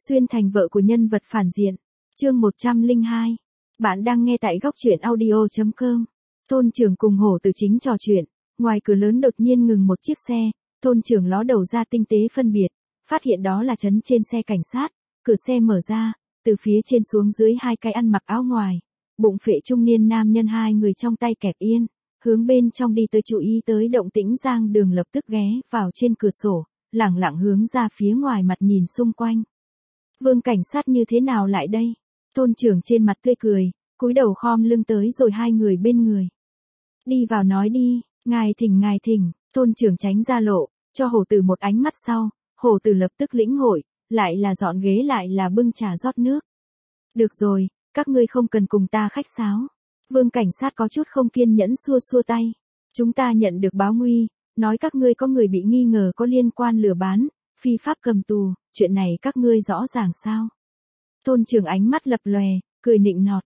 Xuyên thành vợ của nhân vật phản diện. Chương 102. Bạn đang nghe tại góc truyện audio.com. Thôn trưởng cùng hổ tử chính trò chuyện, ngoài cửa lớn đột nhiên ngừng một chiếc xe, thôn trưởng ló đầu ra tinh tế phân biệt, phát hiện đó là trấn trên xe cảnh sát, cửa xe mở ra, từ phía trên xuống dưới hai cái ăn mặc áo ngoài, bụng phệ trung niên nam nhân hai người trong tay kẹp yên, hướng bên trong đi tới chú ý tới động tĩnh Giang Đường lập tức ghé vào trên cửa sổ, lẳng lặng hướng ra phía ngoài mặt nhìn xung quanh. Vương cảnh sát như thế nào lại đây? Thôn trưởng trên mặt tươi cười, cúi đầu khom lưng tới rồi hai người bên người. Đi vào nói đi, ngài thỉnh, thôn trưởng tránh ra lộ, cho hổ tử một ánh mắt sau, hổ tử lập tức lĩnh hội, lại là dọn ghế lại là bưng trà rót nước. Được rồi, các ngươi không cần cùng ta khách sáo. Vương cảnh sát có chút không kiên nhẫn xua xua tay. Chúng ta nhận được báo nguy, nói các ngươi có người bị nghi ngờ có liên quan lừa bán, phi pháp cầm tù, chuyện này các ngươi rõ ràng sao? Thôn trưởng ánh mắt lập lòe, cười nịnh nọt.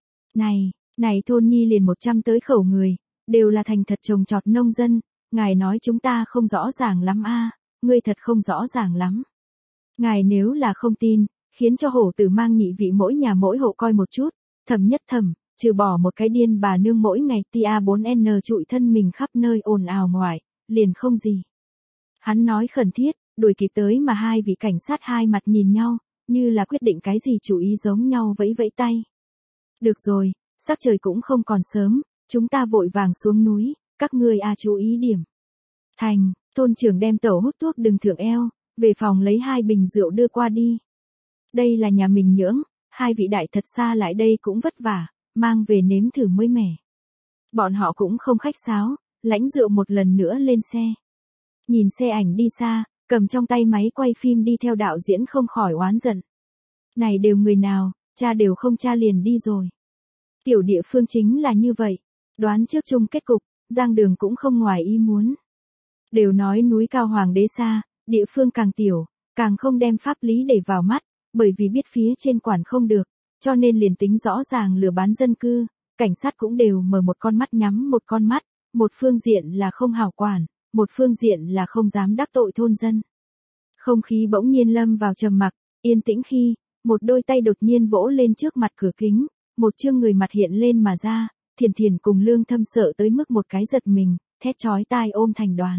Này thôn nhi liền 100 tới khẩu người, đều là thành thật trồng trọt nông dân, ngài nói chúng ta không rõ ràng lắm a, ngươi thật không rõ ràng lắm. Ngài nếu là không tin, khiến cho hổ tử mang nhị vị mỗi nhà mỗi hộ coi một chút, thầm nhất thầm, trừ bỏ một cái điên bà nương mỗi ngày tia 4N trụi thân mình khắp nơi ồn ào ngoài, liền không gì. Hắn nói khẩn thiết, đuổi kịp tới mà hai vị cảnh sát hai mặt nhìn nhau, như là quyết định cái gì chủ ý giống nhau vẫy vẫy tay. Được rồi, sắc trời cũng không còn sớm, chúng ta vội vàng xuống núi, các ngươi chú ý điểm. Thành, thôn trưởng đem tẩu hút thuốc đừng thượng eo, về phòng lấy 2 bình rượu đưa qua đi. Đây là nhà mình nhưỡng, hai vị đại thật xa lại đây cũng vất vả, mang về nếm thử mới mẻ. Bọn họ cũng không khách sáo, lãnh rượu một lần nữa lên xe. Nhìn xe ảnh đi xa, cầm trong tay máy quay phim đi theo đạo diễn không khỏi oán giận. Này đều người nào, cha đều không cha liền đi rồi. Tiểu địa phương chính là như vậy, đoán trước chung kết cục, Giang Đường cũng không ngoài ý muốn. Đều nói núi cao hoàng đế xa, địa phương càng tiểu, càng không đem pháp lý để vào mắt, bởi vì biết phía trên quản không được, cho nên liền tính rõ ràng lừa bán dân cư, cảnh sát cũng đều mở một con mắt nhắm một con mắt, một phương diện là không hảo quản, một phương diện là không dám đắc tội thôn dân. Không khí bỗng nhiên lâm vào trầm mặc, yên tĩnh khi, một đôi tay đột nhiên vỗ lên trước mặt cửa kính, một chương người mặt hiện lên mà ra, Thiền cùng Lương Thâm sợ tới mức một cái giật mình, thét chói tai ôm thành đoàn.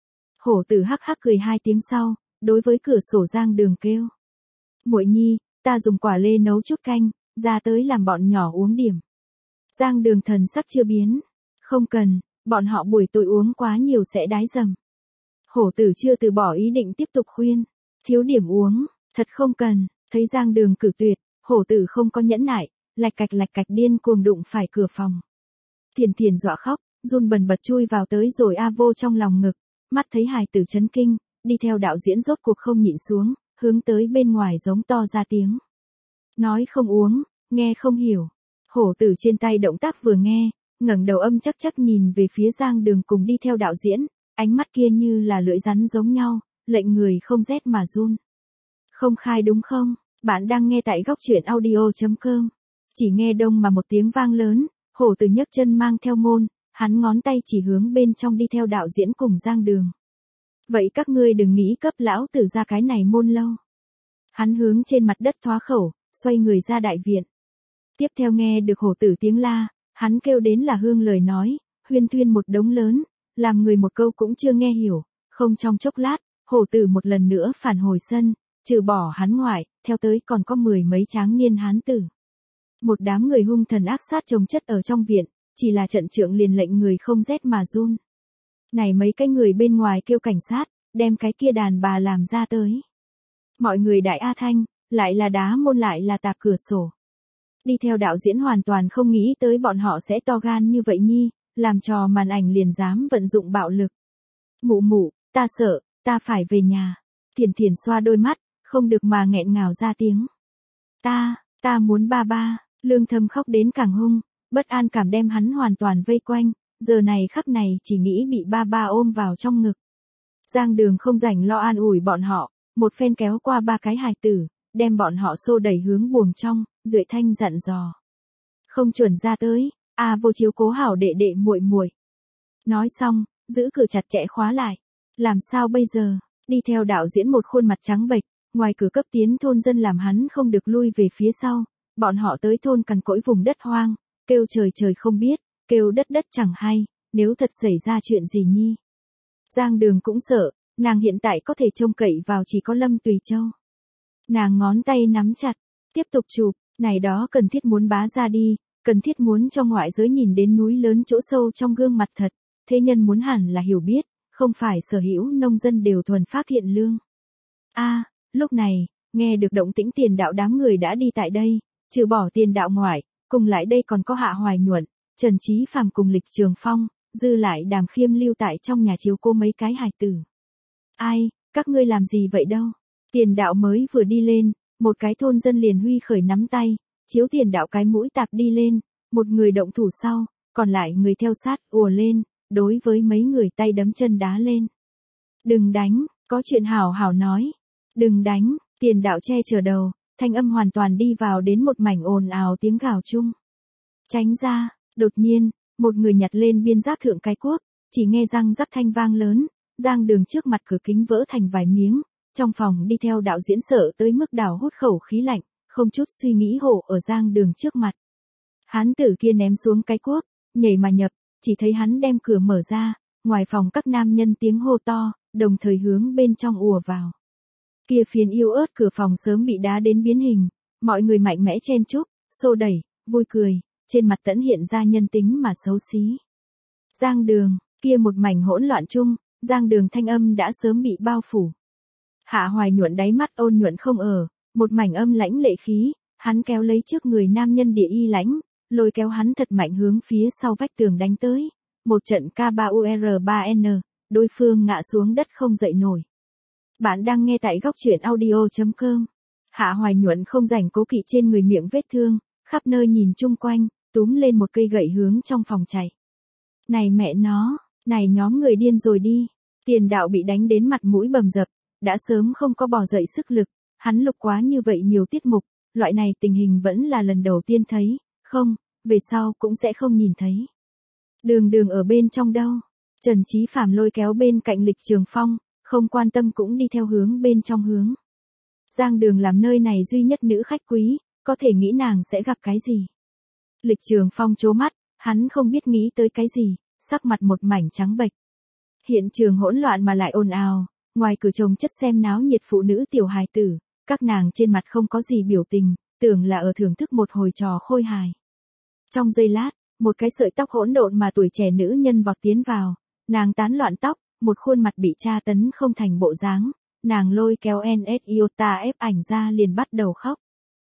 Hổ tử hắc hắc cười 2 tiếng sau, đối với cửa sổ Giang Đường kêu. Muội nhi, ta dùng quả lê nấu chút canh, ra tới làm bọn nhỏ uống điểm. Giang Đường thần sắc chưa biến. Không cần, bọn họ buổi tối uống quá nhiều sẽ đái dầm. Hổ tử chưa từ bỏ ý định tiếp tục khuyên. Thiếu điểm uống, thật không cần, thấy Giang Đường cử tuyệt, hổ tử không có nhẫn nại, lạch cạch điên cuồng đụng phải cửa phòng. Thiền dọa khóc, run bần bật chui vào tới rồi vô trong lòng ngực, mắt thấy hài tử chấn kinh, đi theo đạo diễn rốt cuộc không nhịn xuống, hướng tới bên ngoài giống to ra tiếng. Nói không uống, nghe không hiểu. Hổ tử trên tay động tác vừa nghe, ngẩng đầu âm chắc nhìn về phía Giang Đường cùng đi theo đạo diễn, ánh mắt kia như là lưỡi rắn giống nhau, lệnh người không rét mà run. Không khai đúng không? Bạn đang nghe tại góc truyện audio.com. Chỉ nghe đông mà một tiếng vang lớn, hổ tử nhấc chân mang theo môn, hắn ngón tay chỉ hướng bên trong đi theo đạo diễn cùng Giang Đường. Vậy các ngươi đừng nghĩ cấp lão tử ra cái này môn lâu. Hắn hướng trên mặt đất thoá khẩu, xoay người ra đại viện. Tiếp theo nghe được hổ tử tiếng la, hắn kêu đến là hương lời nói, huyên thuyên một đống lớn, làm người một câu cũng chưa nghe hiểu, không trong chốc lát, hổ tử một lần nữa phản hồi sân, trừ bỏ hắn ngoại, theo tới còn có 10 mấy tráng niên hán tử. Một đám người hung thần ác sát chồng chất ở trong viện, chỉ là trận trưởng liền lệnh người không rét mà run. Này mấy cái người bên ngoài kêu cảnh sát, đem cái kia đàn bà làm ra tới. Mọi người đại a thanh, lại là đá môn lại là tạp cửa sổ. Đi theo đạo diễn hoàn toàn không nghĩ tới bọn họ sẽ to gan như vậy nhi, làm trò màn ảnh liền dám vận dụng bạo lực. Mụ, ta sợ, ta phải về nhà. Thiền xoa đôi mắt, không được mà nghẹn ngào ra tiếng. Ta muốn ba. Lương Thâm khóc đến càng hung, bất an cảm đem hắn hoàn toàn vây quanh, giờ này khắc này chỉ nghĩ bị ba ôm vào trong ngực. Giang Đường không rảnh lo an ủi bọn họ, một phen kéo qua 3 cái hài tử, đem bọn họ xô đẩy hướng buồng trong, Duệ Thanh dặn dò. Không chuẩn ra tới, vô chiếu cố hảo đệ đệ muội. Nói xong, giữ cửa chặt chẽ khóa lại. Làm sao bây giờ? Đi theo đạo diễn một khuôn mặt trắng bệch, Ngoài cửa cấp tiến thôn dân làm hắn không được lui về phía sau, bọn họ tới thôn cằn cỗi vùng đất hoang, kêu trời trời không biết, kêu đất đất chẳng hay, nếu thật xảy ra chuyện gì nhi. Giang Đường cũng sợ, nàng hiện tại có thể trông cậy vào chỉ có Lâm Tùy Châu. Nàng ngón tay nắm chặt, tiếp tục chụp, này đó cần thiết muốn bá ra đi, cần thiết muốn cho ngoại giới nhìn đến núi lớn chỗ sâu trong gương mặt thật, thế nhân muốn hẳn là hiểu biết, không phải sở hữu nông dân đều thuần phát thiện lương. Lúc này, nghe được động tĩnh Tiền Đạo đám người đã đi tại đây, trừ bỏ Tiền Đạo ngoại, cùng lại đây còn có Hạ Hoài Nhuận, Trần Chí Phàm cùng Lịch Trường Phong, dư lại Đàm Khiêm lưu tại trong nhà chiếu cô mấy cái hài tử. Ai, các ngươi làm gì vậy đâu? Tiền Đạo mới vừa đi lên, một cái thôn dân liền huy khởi nắm tay, chiếu Tiền Đạo cái mũi tạp đi lên, một người động thủ sau, còn lại người theo sát ùa lên, đối với mấy người tay đấm chân đá lên. Đừng đánh, có chuyện hảo hảo nói. Đừng đánh, Tiền Đạo che chở đầu, thanh âm hoàn toàn đi vào đến một mảnh ồn ào tiếng gào chung. Tránh ra, đột nhiên, một người nhặt lên biên giáp thượng cái cuốc, chỉ nghe răng rắc thanh vang lớn, Giang Đường trước mặt cửa kính vỡ thành vài miếng, trong phòng đi theo đạo diễn sợ tới mức đảo hút khẩu khí lạnh, không chút suy nghĩ hộ ở Giang Đường trước mặt. Hán tử kia ném xuống cái cuốc, nhảy mà nhập, chỉ thấy hắn đem cửa mở ra, ngoài phòng các nam nhân tiếng hô to, đồng thời hướng bên trong ùa vào. Kia phiến yêu ớt cửa phòng sớm bị đá đến biến hình, mọi người mạnh mẽ chen chúc, xô đẩy, vui cười, trên mặt tẫn hiện ra nhân tính mà xấu xí. Giang Đường, kia một mảnh hỗn loạn chung, Giang Đường thanh âm đã sớm bị bao phủ. Hạ Hoài Nhuận đáy mắt ôn nhuận không ở, một mảnh âm lãnh lệ khí, hắn kéo lấy trước người nam nhân địa y lãnh, lôi kéo hắn thật mạnh hướng phía sau vách tường đánh tới, một trận K3UR3N, đối phương ngã xuống đất không dậy nổi. Bạn đang nghe tại góc truyện audio.com. Hạ Hoài Nhuận không rảnh cố kỵ trên người miệng vết thương, khắp nơi nhìn chung quanh, túm lên một cây gậy hướng trong phòng chạy. Này mẹ nó, này nhóm người điên rồi đi. Tiền Đạo bị đánh đến mặt mũi bầm dập, đã sớm không có bò dậy sức lực, hắn lục quá như vậy nhiều tiết mục, loại này tình hình vẫn là lần đầu tiên thấy, không, về sau cũng sẽ không nhìn thấy. Đường ở bên trong đâu? Trần Chí Phàm lôi kéo bên cạnh Lịch Trường Phong, không quan tâm cũng đi theo hướng bên trong hướng. Giang Đường làm nơi này duy nhất nữ khách quý, có thể nghĩ nàng sẽ gặp cái gì. Lịch Trường Phong trố mắt, hắn không biết nghĩ tới cái gì, sắc mặt một mảnh trắng bệch. Hiện trường hỗn loạn mà lại ồn ào, ngoài cửa chồng chất xem náo nhiệt phụ nữ tiểu hài tử, các nàng trên mặt không có gì biểu tình, tưởng là ở thưởng thức một hồi trò khôi hài. Trong giây lát, một cái sợi tóc hỗn độn mà tuổi trẻ nữ nhân vọt tiến vào, nàng tán loạn tóc, một khuôn mặt bị tra tấn không thành bộ dáng, nàng lôi kéo NS Iota ép ảnh ra liền bắt đầu khóc.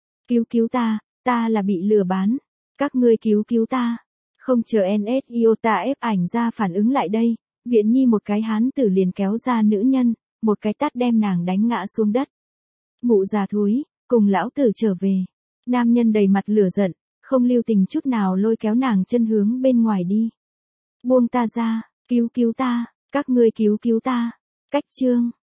Cứu ta là bị lừa bán, các ngươi cứu ta. Không chờ NS Iota ép ảnh ra phản ứng lại đây, Viện Nhi một cái hán tử liền kéo ra nữ nhân, một cái tát đem nàng đánh ngã xuống đất. Mụ già thúi, cùng lão tử trở về. Nam nhân đầy mặt lửa giận, không lưu tình chút nào lôi kéo nàng chân hướng bên ngoài đi. Buông ta ra, cứu ta, các ngươi cứu ta. Cách chương